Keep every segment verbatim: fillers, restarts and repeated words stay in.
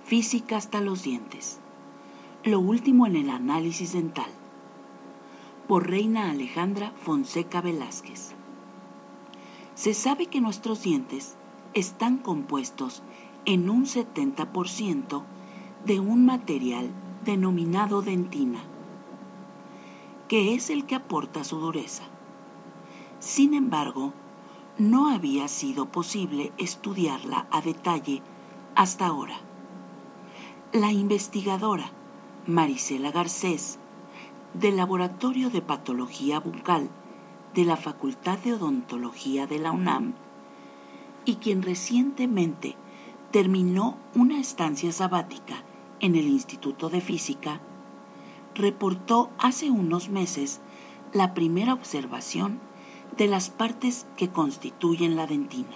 Física hasta los dientes. Lo último en el análisis dental. Por Reina Alejandra Fonseca Velázquez. Se sabe que nuestros dientes están compuestos en un setenta por ciento de un material denominado dentina, que es el que aporta su dureza. Sin embargo, no había sido posible estudiarla a detalle hasta ahora. La investigadora Marisela Garcés, del Laboratorio de Patología Bucal de la Facultad de Odontología de la UNAM, y quien recientemente terminó una estancia sabática en el Instituto de Física, reportó hace unos meses la primera observación de las partes que constituyen la dentina.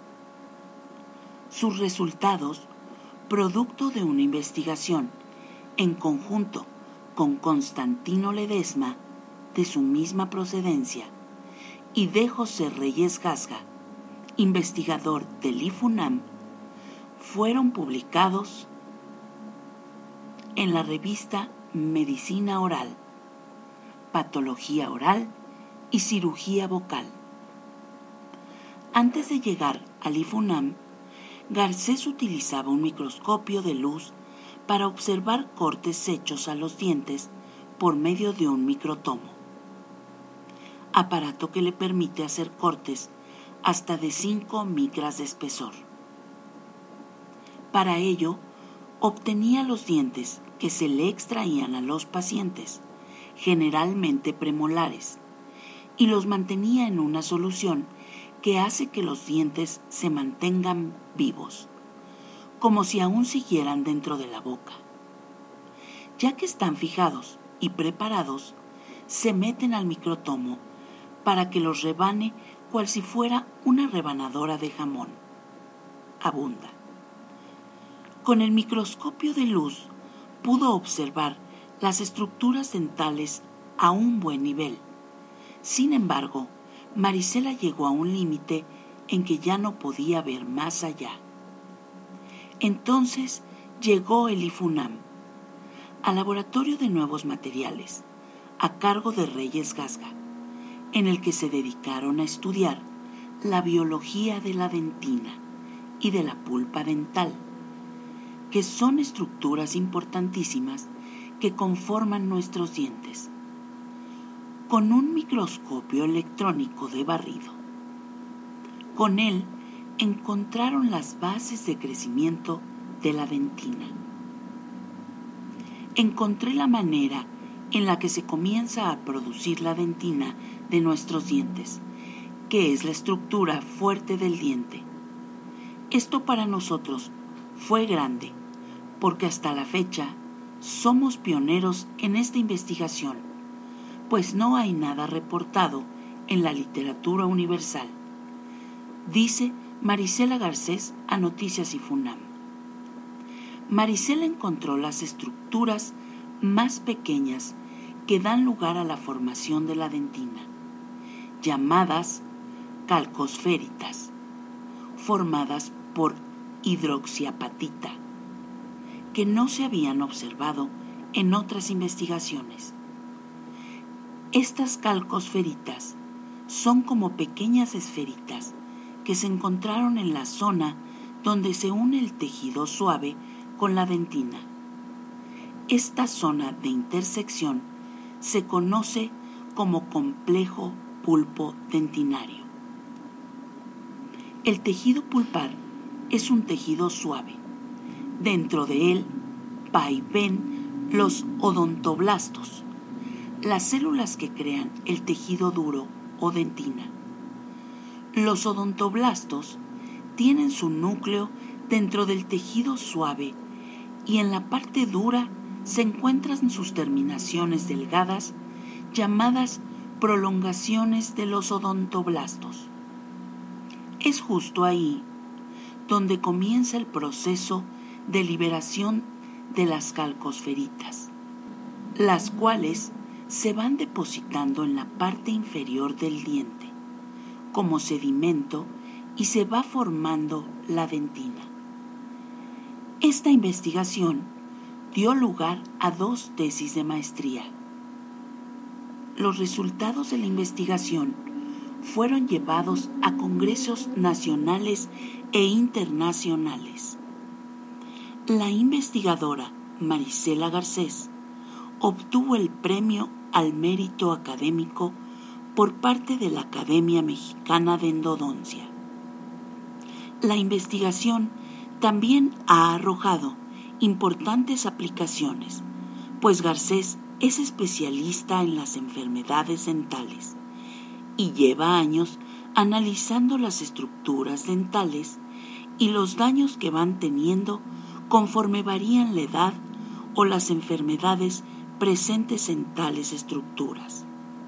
Sus resultados, producto de una investigación en conjunto con Constantino Ledesma, de su misma procedencia, y de José Reyes Gasga, investigador del I F U N A M, fueron publicados en la revista Medicina Oral, Patología Oral y Cirugía Vocal. Antes de llegar al I F U N A M, Garcés utilizaba un microscopio de luz para observar cortes hechos a los dientes por medio de un microtomo, aparato que le permite hacer cortes hasta de cinco micras de espesor. Para ello, obtenía los dientes que se le extraían a los pacientes, generalmente premolares, y los mantenía en una solución que hace que los dientes se mantengan vivos, como si aún siguieran dentro de la boca. Ya que están fijados y preparados, se meten al microtomo para que los rebane cual si fuera una rebanadora de jamón. Abunda. Con el microscopio de luz pudo observar las estructuras dentales a un buen nivel. Sin embargo, Marisela llegó a un límite en que ya no podía ver más allá. Entonces llegó el I F U N A M, al Laboratorio de Nuevos Materiales, a cargo de Reyes Gasga, en el que se dedicaron a estudiar la biología de la dentina y de la pulpa dental, que son estructuras importantísimas que conforman nuestros dientes, con un microscopio electrónico de barrido. Con él encontraron las bases de crecimiento de la dentina. Encontré la manera en la que se comienza a producir la dentina de nuestros dientes, que es la estructura fuerte del diente. Esto para nosotros fue grande, porque hasta la fecha somos pioneros en esta investigación, pues no hay nada reportado en la literatura universal, dice Marisela Garcés a Noticias I F U N A M. Marisela encontró las estructuras más pequeñas que dan lugar a la formación de la dentina, llamadas calcosféritas, formadas por hidroxiapatita, que no se habían observado en otras investigaciones. Estas calcosferitas son como pequeñas esferitas que se encontraron en la zona donde se une el tejido suave con la dentina. Esta zona de intersección se conoce como complejo pulpo dentinario. El tejido pulpar es un tejido suave. Dentro de él vaivén los odontoblastos, las células que crean el tejido duro o dentina. Los odontoblastos tienen su núcleo dentro del tejido suave y en la parte dura se encuentran sus terminaciones delgadas llamadas prolongaciones de los odontoblastos. Es justo ahí donde comienza el proceso de liberación de las calcosferitas, las cuales se van depositando en la parte inferior del diente como sedimento y se va formando la dentina. Esta investigación dio lugar a dos tesis de maestría. Los resultados de la investigación fueron llevados a congresos nacionales e internacionales. La investigadora Marisela Garcés obtuvo el Premio al Mérito Académico por parte de la Academia Mexicana de Endodoncia. La investigación también ha arrojado importantes aplicaciones, pues Garcés es especialista en las enfermedades dentales y lleva años analizando las estructuras dentales y los daños que van teniendo conforme varían la edad o las enfermedades presentes en tales estructuras.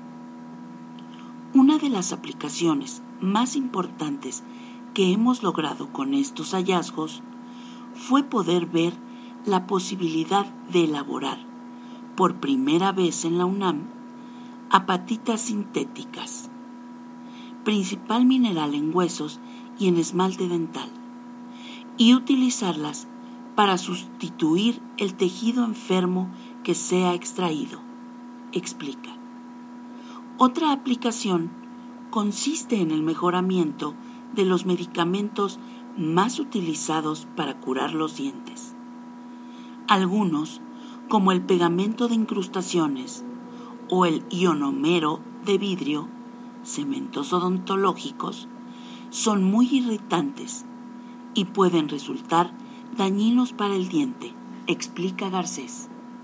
Una de las aplicaciones más importantes que hemos logrado con estos hallazgos fue poder ver la posibilidad de elaborar, por primera vez en la UNAM, apatitas sintéticas, principal mineral en huesos y en esmalte dental, y utilizarlas para sustituir el tejido enfermo que sea extraído, explica. Otra aplicación consiste en el mejoramiento de los medicamentos más utilizados para curar los dientes. Algunos, como el pegamento de incrustaciones o el ionomero de vidrio, cementos odontológicos, son muy irritantes y pueden resultar dañinos para el diente, explica Garcés.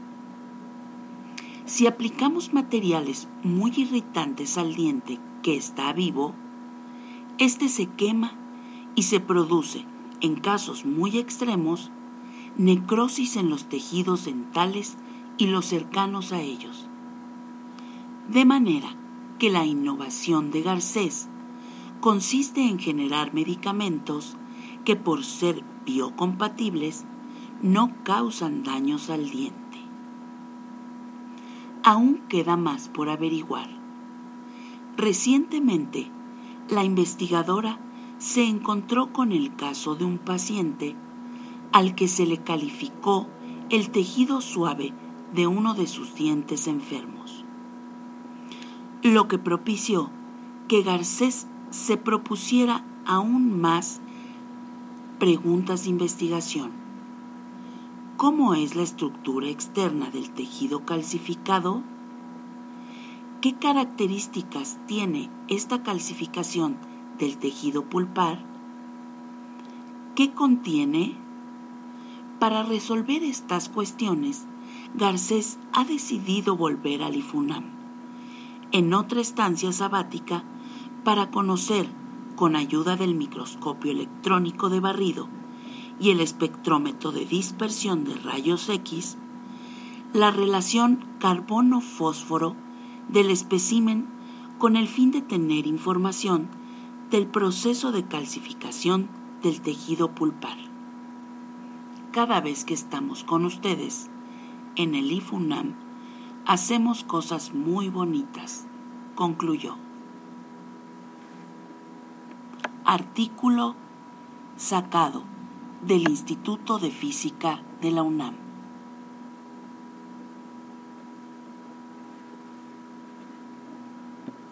Si aplicamos materiales muy irritantes al diente que está vivo, este se quema y se produce, en casos muy extremos, necrosis en los tejidos dentales y los cercanos a ellos. De manera que la innovación de Garcés consiste en generar medicamentos que, por ser biocompatibles, no causan daños al diente. Aún queda más por averiguar. Recientemente, la investigadora se encontró con el caso de un paciente al que se le calificó el tejido suave de uno de sus dientes enfermos, lo que propició que Garcés se propusiera aún más preguntas de investigación. ¿Cómo es la estructura externa del tejido calcificado? ¿Qué características tiene esta calcificación del tejido pulpar? ¿Qué contiene? Para resolver estas cuestiones, Garcés ha decidido volver al IFUNAM, en otra estancia sabática, para conocer, con ayuda del microscopio electrónico de barrido y el espectrómetro de dispersión de rayos X, la relación carbono-fósforo del espécimen con el fin de tener información del proceso de calcificación del tejido pulpar. Cada vez que estamos con ustedes en el IFUNAM, hacemos cosas muy bonitas, concluyó. Artículo sacado del Instituto de Física de la UNAM.